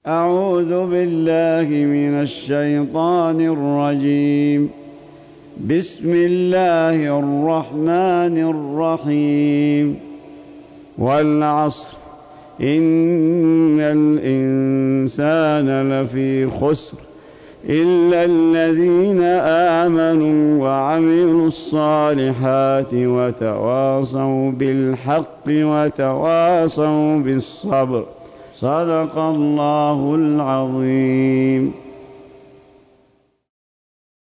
أعوذ بالله من الشيطان الرجيم. بسم الله الرحمن الرحيم. والعصر إن الإنسان لفي خسر إلا الذين آمنوا وعملوا الصالحات وتواصوا بالحق وتواصوا بالصبر. صدق الله العظيم.